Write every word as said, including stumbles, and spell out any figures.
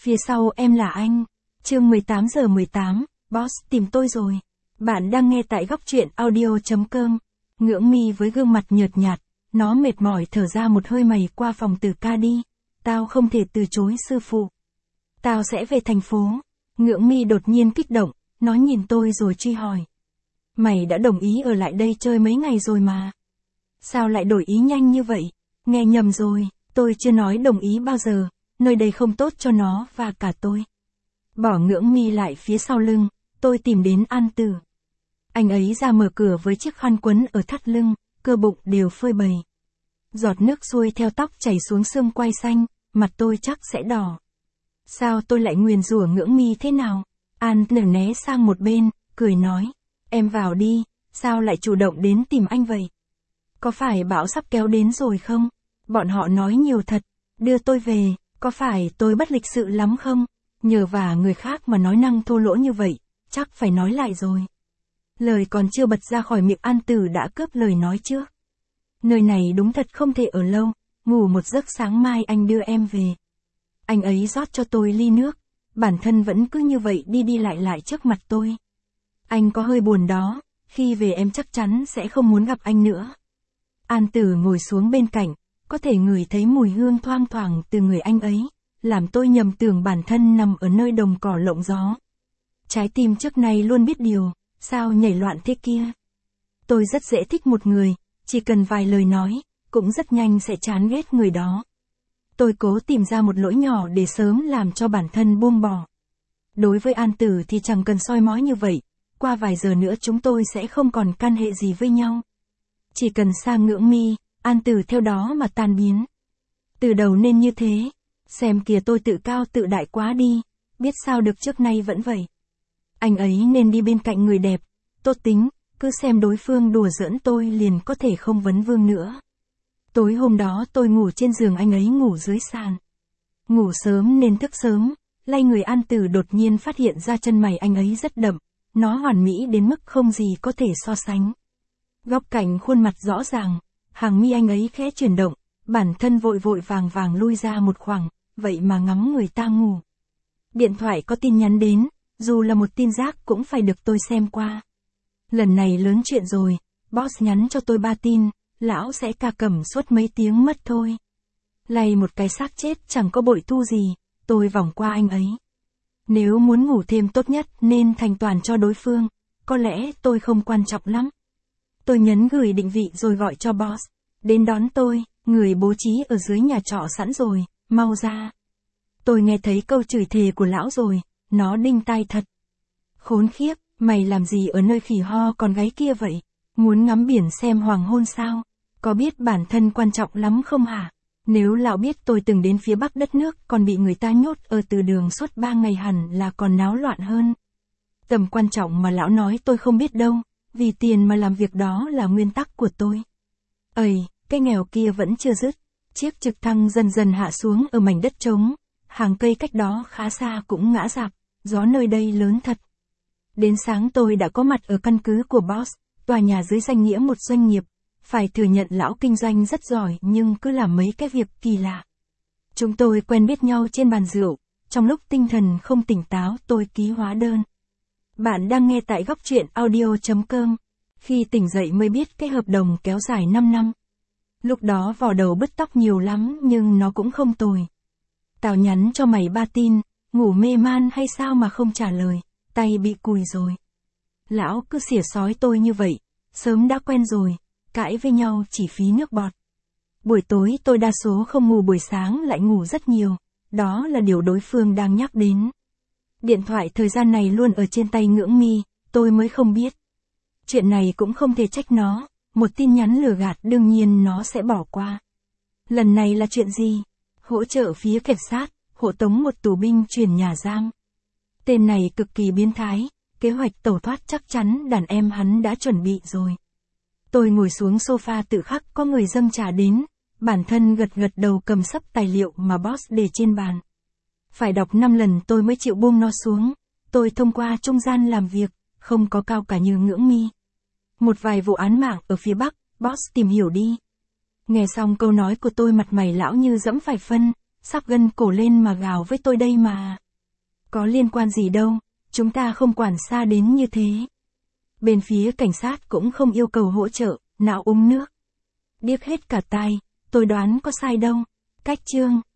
Phía sau em là anh. Chương mười tám giờ mười tám, boss tìm tôi rồi. Bạn đang nghe tại góc truyện audio.com. Ngưỡng Mi với gương mặt nhợt nhạt, nó mệt mỏi thở ra một hơi mày qua phòng từ ca đi. Tao không thể từ chối sư phụ. Tao sẽ về thành phố. Ngưỡng Mi đột nhiên kích động, nó nhìn tôi rồi truy hỏi. Mày đã đồng ý ở lại đây chơi mấy ngày rồi mà. Sao lại đổi ý nhanh như vậy? Nghe nhầm rồi, tôi chưa nói đồng ý bao giờ, nơi đây không tốt cho nó và cả tôi. Bỏ Ngưỡng Mi lại phía sau lưng, tôi tìm đến An Tử. Anh ấy ra mở cửa với chiếc khăn quấn ở thắt lưng, cơ bụng đều phơi bày. Giọt nước xuôi theo tóc chảy xuống xương quai xanh, mặt tôi chắc sẽ đỏ. Sao tôi lại nguyền rủa Ngưỡng Mi thế nào? An Tử né sang một bên, cười nói. Em vào đi, sao lại chủ động đến tìm anh vậy? Có phải bão sắp kéo đến rồi không? Bọn họ nói nhiều thật, đưa tôi về, có phải tôi bất lịch sự lắm không? Nhờ vả người khác mà nói năng thô lỗ như vậy, chắc phải nói lại rồi. Lời còn chưa bật ra khỏi miệng An Tử đã cướp lời nói trước. Nơi này đúng thật không thể ở lâu, ngủ một giấc sáng mai anh đưa em về. Anh ấy rót cho tôi ly nước, bản thân vẫn cứ như vậy đi đi lại lại trước mặt tôi. Anh có hơi buồn đó, khi về em chắc chắn sẽ không muốn gặp anh nữa. An Tử ngồi xuống bên cạnh, có thể ngửi thấy mùi hương thoang thoảng từ người anh ấy, làm tôi nhầm tưởng bản thân nằm ở nơi đồng cỏ lộng gió. Trái tim trước nay luôn biết điều, sao nhảy loạn thế kia. Tôi rất dễ thích một người, chỉ cần vài lời nói, cũng rất nhanh sẽ chán ghét người đó. Tôi cố tìm ra một lỗi nhỏ để sớm làm cho bản thân buông bỏ. Đối với An Tử thì chẳng cần soi mói như vậy, qua vài giờ nữa chúng tôi sẽ không còn can hệ gì với nhau. Chỉ cần xa Ngưỡng Mi, An Tử theo đó mà tan biến. Từ đầu nên như thế, xem kìa tôi tự cao tự đại quá đi, biết sao được trước nay vẫn vậy. Anh ấy nên đi bên cạnh người đẹp, tốt tính, cứ xem đối phương đùa giỡn tôi liền có thể không vấn vương nữa. Tối hôm đó tôi ngủ trên giường anh ấy ngủ dưới sàn. Ngủ sớm nên thức sớm, lay người An Tử đột nhiên phát hiện ra chân mày anh ấy rất đậm, nó hoàn mỹ đến mức không gì có thể so sánh. Góc cạnh khuôn mặt rõ ràng, hàng mi anh ấy khẽ chuyển động, bản thân vội vội vàng vàng lui ra một khoảng, vậy mà ngắm người ta ngủ. Điện thoại có tin nhắn đến, dù là một tin rác cũng phải được tôi xem qua. Lần này lớn chuyện rồi, boss nhắn cho tôi ba tin, lão sẽ ca cẩm suốt mấy tiếng mất thôi. Lay một cái xác chết chẳng có bội thu gì, tôi vòng qua anh ấy. Nếu muốn ngủ thêm tốt nhất nên thành toàn cho đối phương, có lẽ tôi không quan trọng lắm. Tôi nhấn gửi định vị rồi gọi cho boss, đến đón tôi, người bố trí ở dưới nhà trọ sẵn rồi, mau ra. Tôi nghe thấy câu chửi thề của lão rồi, nó đinh tai thật. Khốn khiếp, mày làm gì ở nơi khỉ ho con gái kia vậy? Muốn ngắm biển xem hoàng hôn sao? Có biết bản thân quan trọng lắm không hả? Nếu lão biết tôi từng đến phía bắc đất nước còn bị người ta nhốt ở từ đường suốt ba ngày hẳn là còn náo loạn hơn. Tầm quan trọng mà lão nói tôi không biết đâu, vì tiền mà làm việc đó là nguyên tắc của tôi. Ây, cái nghèo kia vẫn chưa dứt, chiếc trực thăng dần dần hạ xuống ở mảnh đất trống, hàng cây cách đó khá xa cũng ngã rạp, gió nơi đây lớn thật. Đến sáng tôi đã có mặt ở căn cứ của boss, tòa nhà dưới danh nghĩa một doanh nghiệp. Phải thừa nhận lão kinh doanh rất giỏi nhưng cứ làm mấy cái việc kỳ lạ. Chúng tôi quen biết nhau trên bàn rượu, trong lúc tinh thần không tỉnh táo tôi ký hóa đơn. Bạn đang nghe tại góc truyện audio.com. Khi tỉnh dậy mới biết cái hợp đồng kéo dài năm năm. Lúc đó vò đầu bứt tóc nhiều lắm nhưng nó cũng không tồi. Tao nhắn cho mày ba tin, ngủ mê man hay sao mà không trả lời, tay bị cùi rồi. Lão cứ xỉa sói tôi như vậy, sớm đã quen rồi. Cãi với nhau chỉ phí nước bọt. Buổi tối tôi đa số không ngủ, buổi sáng lại ngủ rất nhiều, đó là điều đối phương đang nhắc đến. Điện thoại thời gian này luôn ở trên tay Ngưỡng Mi, tôi mới không biết. Chuyện này cũng không thể trách nó, một tin nhắn lừa gạt đương nhiên nó sẽ bỏ qua. Lần này là chuyện gì? Hỗ trợ phía cảnh sát, hộ tống một tù binh chuyển nhà giam. Tên này cực kỳ biến thái, kế hoạch tẩu thoát chắc chắn đàn em hắn đã chuẩn bị rồi. Tôi ngồi xuống sofa tự khắc có người dâng trà đến, bản thân gật gật đầu cầm sấp tài liệu mà boss để trên bàn. Phải đọc năm lần tôi mới chịu buông nó xuống, tôi thông qua trung gian làm việc, không có cao cả như Ngưỡng Mi. Một vài vụ án mạng ở phía Bắc, boss tìm hiểu đi. Nghe xong câu nói của tôi mặt mày lão như dẫm phải phân, sắp gân cổ lên mà gào với tôi đây mà. Có liên quan gì đâu, chúng ta không quản xa đến như thế. Bên phía cảnh sát cũng không yêu cầu hỗ trợ, nào uống nước. Điếc hết cả tai, tôi đoán có sai đâu. Cách chương.